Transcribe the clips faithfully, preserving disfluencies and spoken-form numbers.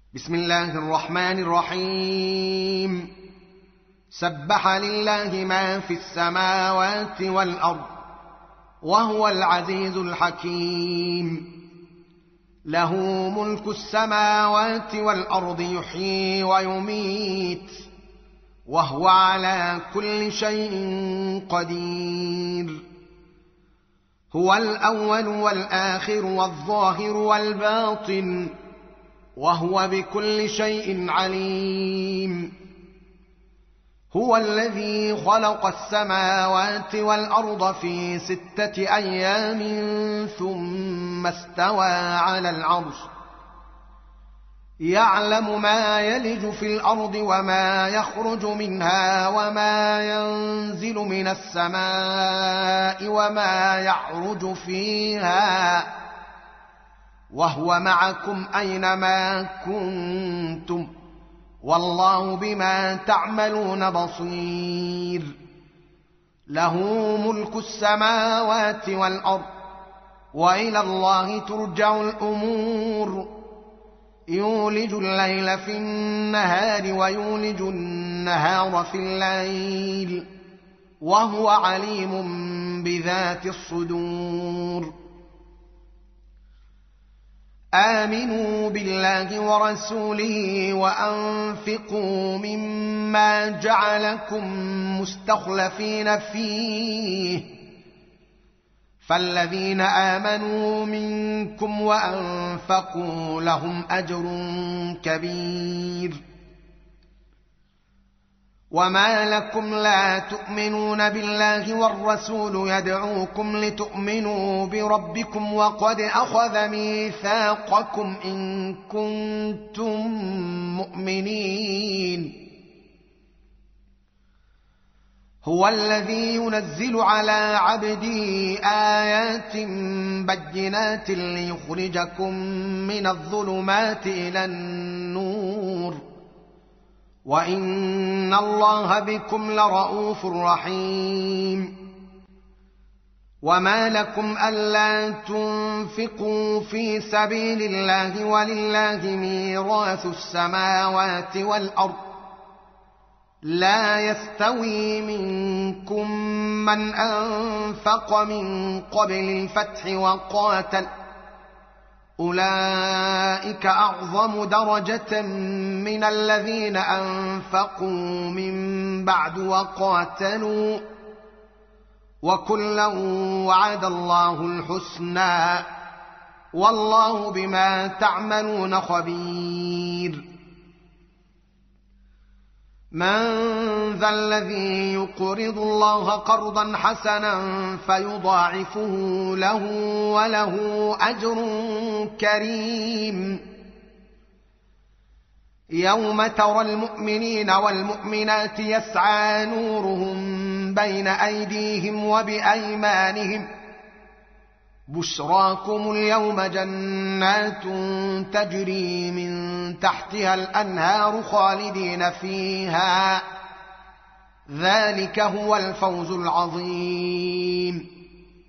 بسم الله الرحمن الرحيم. سبح لله ما في السماوات والأرض وهو العزيز الحكيم. له ملك السماوات والأرض يحيي ويميت وهو على كل شيء قدير. هو الأول والآخر والظاهر والباطن وهو بكل شيء عليم. هو الذي خلق السماوات والأرض في ستة أيام ثم استوى على العرش، يعلم ما يلج في الأرض وما يخرج منها وما ينزل من السماء وما يعرج فيها، وهو معكم أينما كنتم والله بما تعملون بصير. له ملك السماوات والأرض وإلى الله ترجع الأمور. يولج الليل في النهار ويولج النهار في الليل وهو عليم بذات الصدور. آمنوا بالله ورسوله وأنفقوا مما جعلكم مستخلفين فيه، فالذين آمنوا منكم وأنفقوا لهم أجر كبير. وما لكم لا تؤمنون بالله والرسول يدعوكم لتؤمنوا بربكم وقد أخذ ميثاقكم إن كنتم مؤمنين. هو الذي ينزل على عبده آيات بينات ليخرجكم من الظلمات إلى النور وإن الله بكم لرءوف رحيم. وما لكم ألا تنفقوا في سبيل الله ولله ميراث السماوات والأرض، لا يستوي منكم من أنفق من قبل الفتح وقاتل، أولئك أعظم درجة من الذين أنفقوا من بعد وقاتلوا، وكلا وعد الله الحسنى والله بما تعملون خبير. من ذا الذي يقرض الله قرضا حسنا فيضاعفه له وله أجر كريم. يوم ترى المؤمنين والمؤمنات يسعى نورهم بين أيديهم وبأيمانهم، بشراكم اليوم جنات تجري من تحتها الأنهار خالدين فيها، ذلك هو الفوز العظيم.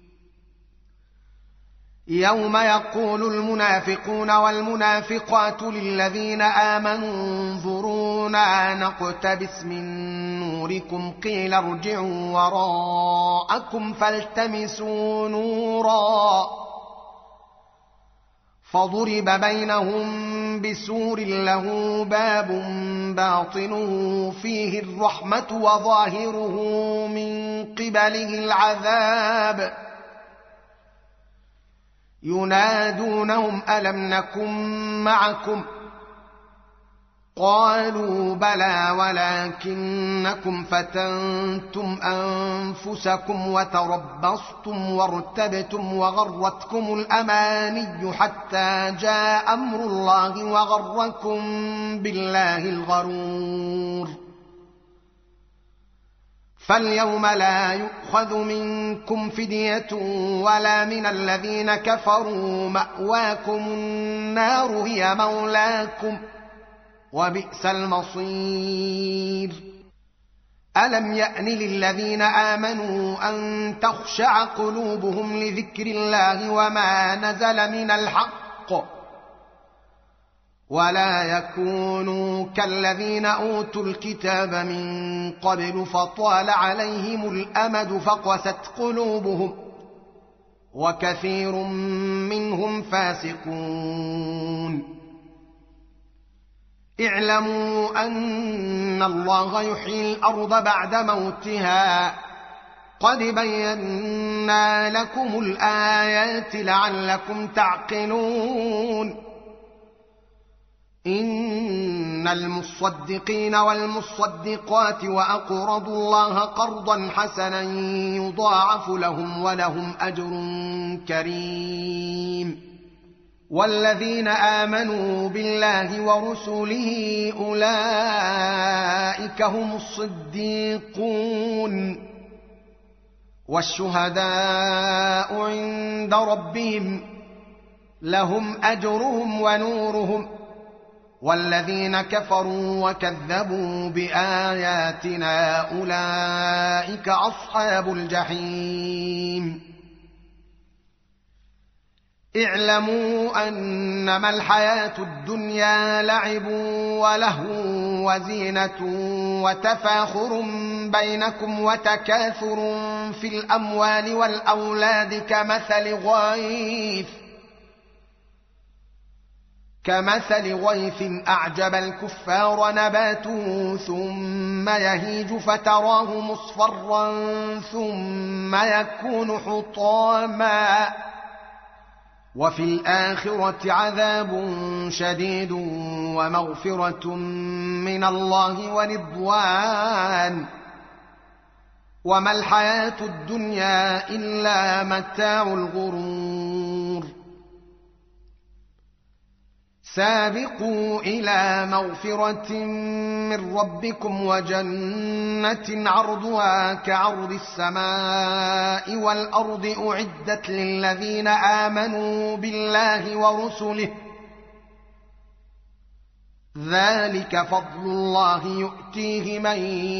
يوم يقول المنافقون والمنافقات للذين آمنوا انظرونا نقتبس من نوركم قيل ارجعوا وراءكم فالتمسوا نورا، فضرب بينهم بسور له باب باطنه فيه الرحمة وظاهره من قبله العذاب. ينادونهم ألم نكن معكم؟ قالوا بلى ولكنكم فتنتم أنفسكم وتربصتم وارتبتم وغرتكم الأماني حتى جاء أمر الله وغركم بالله الغرور. فاليوم لا يؤخذ منكم فدية ولا من الذين كفروا، مأواكم النار هي مولاكم وبئس المصير. ألم يأن للذين آمنوا أن تخشع قلوبهم لذكر الله وما نزل من الحق ولا يكونوا كالذين أوتوا الكتاب من قبل فطال عليهم الأمد فقست قلوبهم وكثير منهم فاسقون. اعلموا أن الله يحيي الأرض بعد موتها قد بينا لكم الآيات لعلكم تعقلون. إن المصدقين والمصدقات وأقرضوا الله قرضا حسنا يضاعف لهم ولهم أجر كريم. والذين آمنوا بالله ورسله أولئك هم الصديقون والشهداء عند ربهم لهم أجرهم ونورهم. والذين كفروا وكذبوا بآياتنا أولئك أصحاب الجحيم. اعلموا أنما الحياة الدنيا لعب ولهو وزينة وتفاخر بينكم وتكاثر في الأموال والأولاد كمثل غيث كمثل غيث أعجب الكفار نباته ثم يهيج فتراه مصفرا ثم يكون حطاما وفي الآخرة عذاب شديد ومغفرة من الله ورضوان وما الحياة الدنيا إلا متاع الغرور. سابقوا إلى مغفرة من ربكم وجنة عرضها كعرض السماء والأرض أعدت للذين آمنوا بالله ورسله ذلك فضل الله يؤتيه من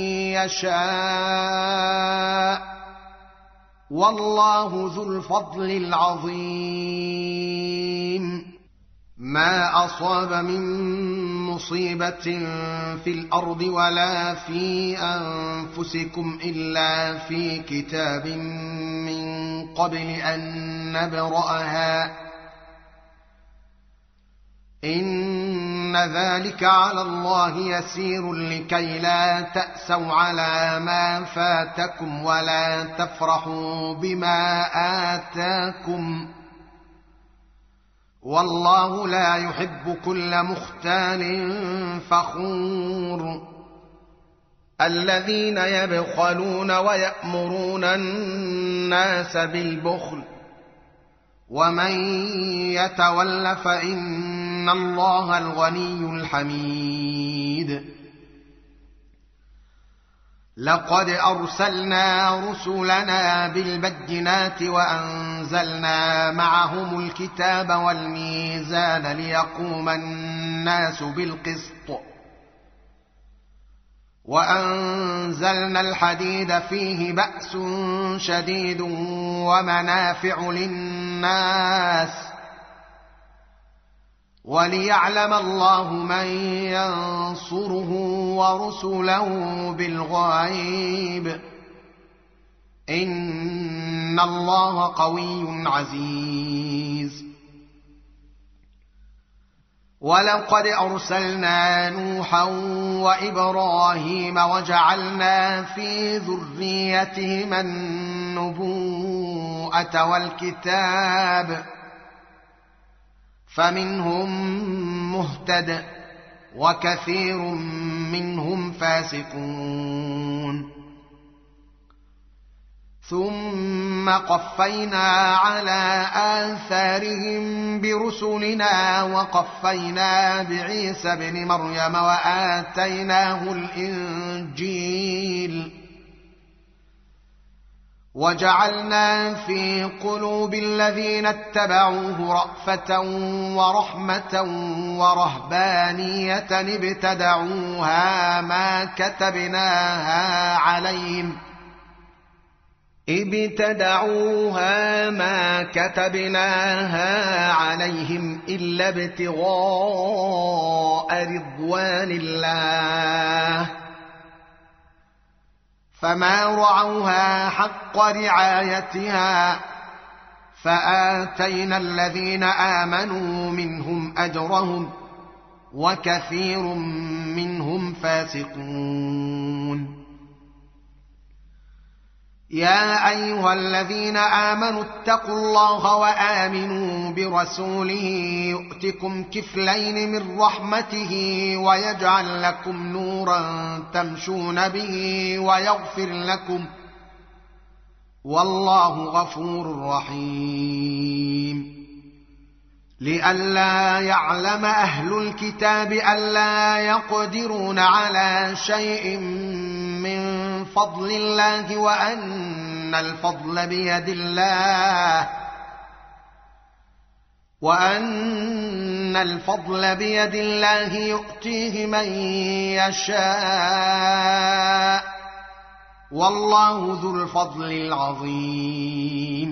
يشاء والله ذو الفضل العظيم. ما أصاب من مصيبة في الأرض ولا في أنفسكم إلا في كتاب من قبل أن نبرأها إن ذلك على الله يسير لكي لا تأسوا على ما فاتكم ولا تفرحوا بما آتاكم والله لا يحب كل مختال فخور. الذين يبخلون ويأمرون الناس بالبخل ومن يتول فإن الله الغني الحميد. لقد أرسلنا رسلنا بالبينات وأنزلنا معهم الكتاب والميزان ليقوم الناس بالقسط وأنزلنا الحديد فيه بأس شديد ومنافع للناس وليعلم الله من ينصره ورسله بالغيب إن الله قوي عزيز. ولقد أرسلنا نوحا وإبراهيم وجعلنا في ذريتهما النبوءة والكتاب فمنهم مهتد وكثير منهم فاسقون. ثم قفينا على آثارهم برسلنا وقفينا بعيسى ابن مريم وآتيناه الإنجيل وجعلنا في قلوب الذين اتبعوه رأفة ورحمة ورهبانية ابتدعوها ما كتبناها عليهم ابتدعوها ما كتبناها عليهم إلا ابتغاء رضوان الله فما رعوها حق رعايتها فآتينا الذين آمنوا منهم أجرهم وكثير منهم فاسقون. يا أيها الذين آمنوا اتقوا الله وآمنوا برسوله يؤتكم كفلين من رحمته ويجعل لكم نورا تمشون به ويغفر لكم والله غفور رحيم. لئلا يعلم أهل الكتاب ألا يقدرون على شيء من فضل الله وأن الفضل بيد الله وأن الفضل بيد الله يؤتيه من يشاء والله ذو الفضل العظيم.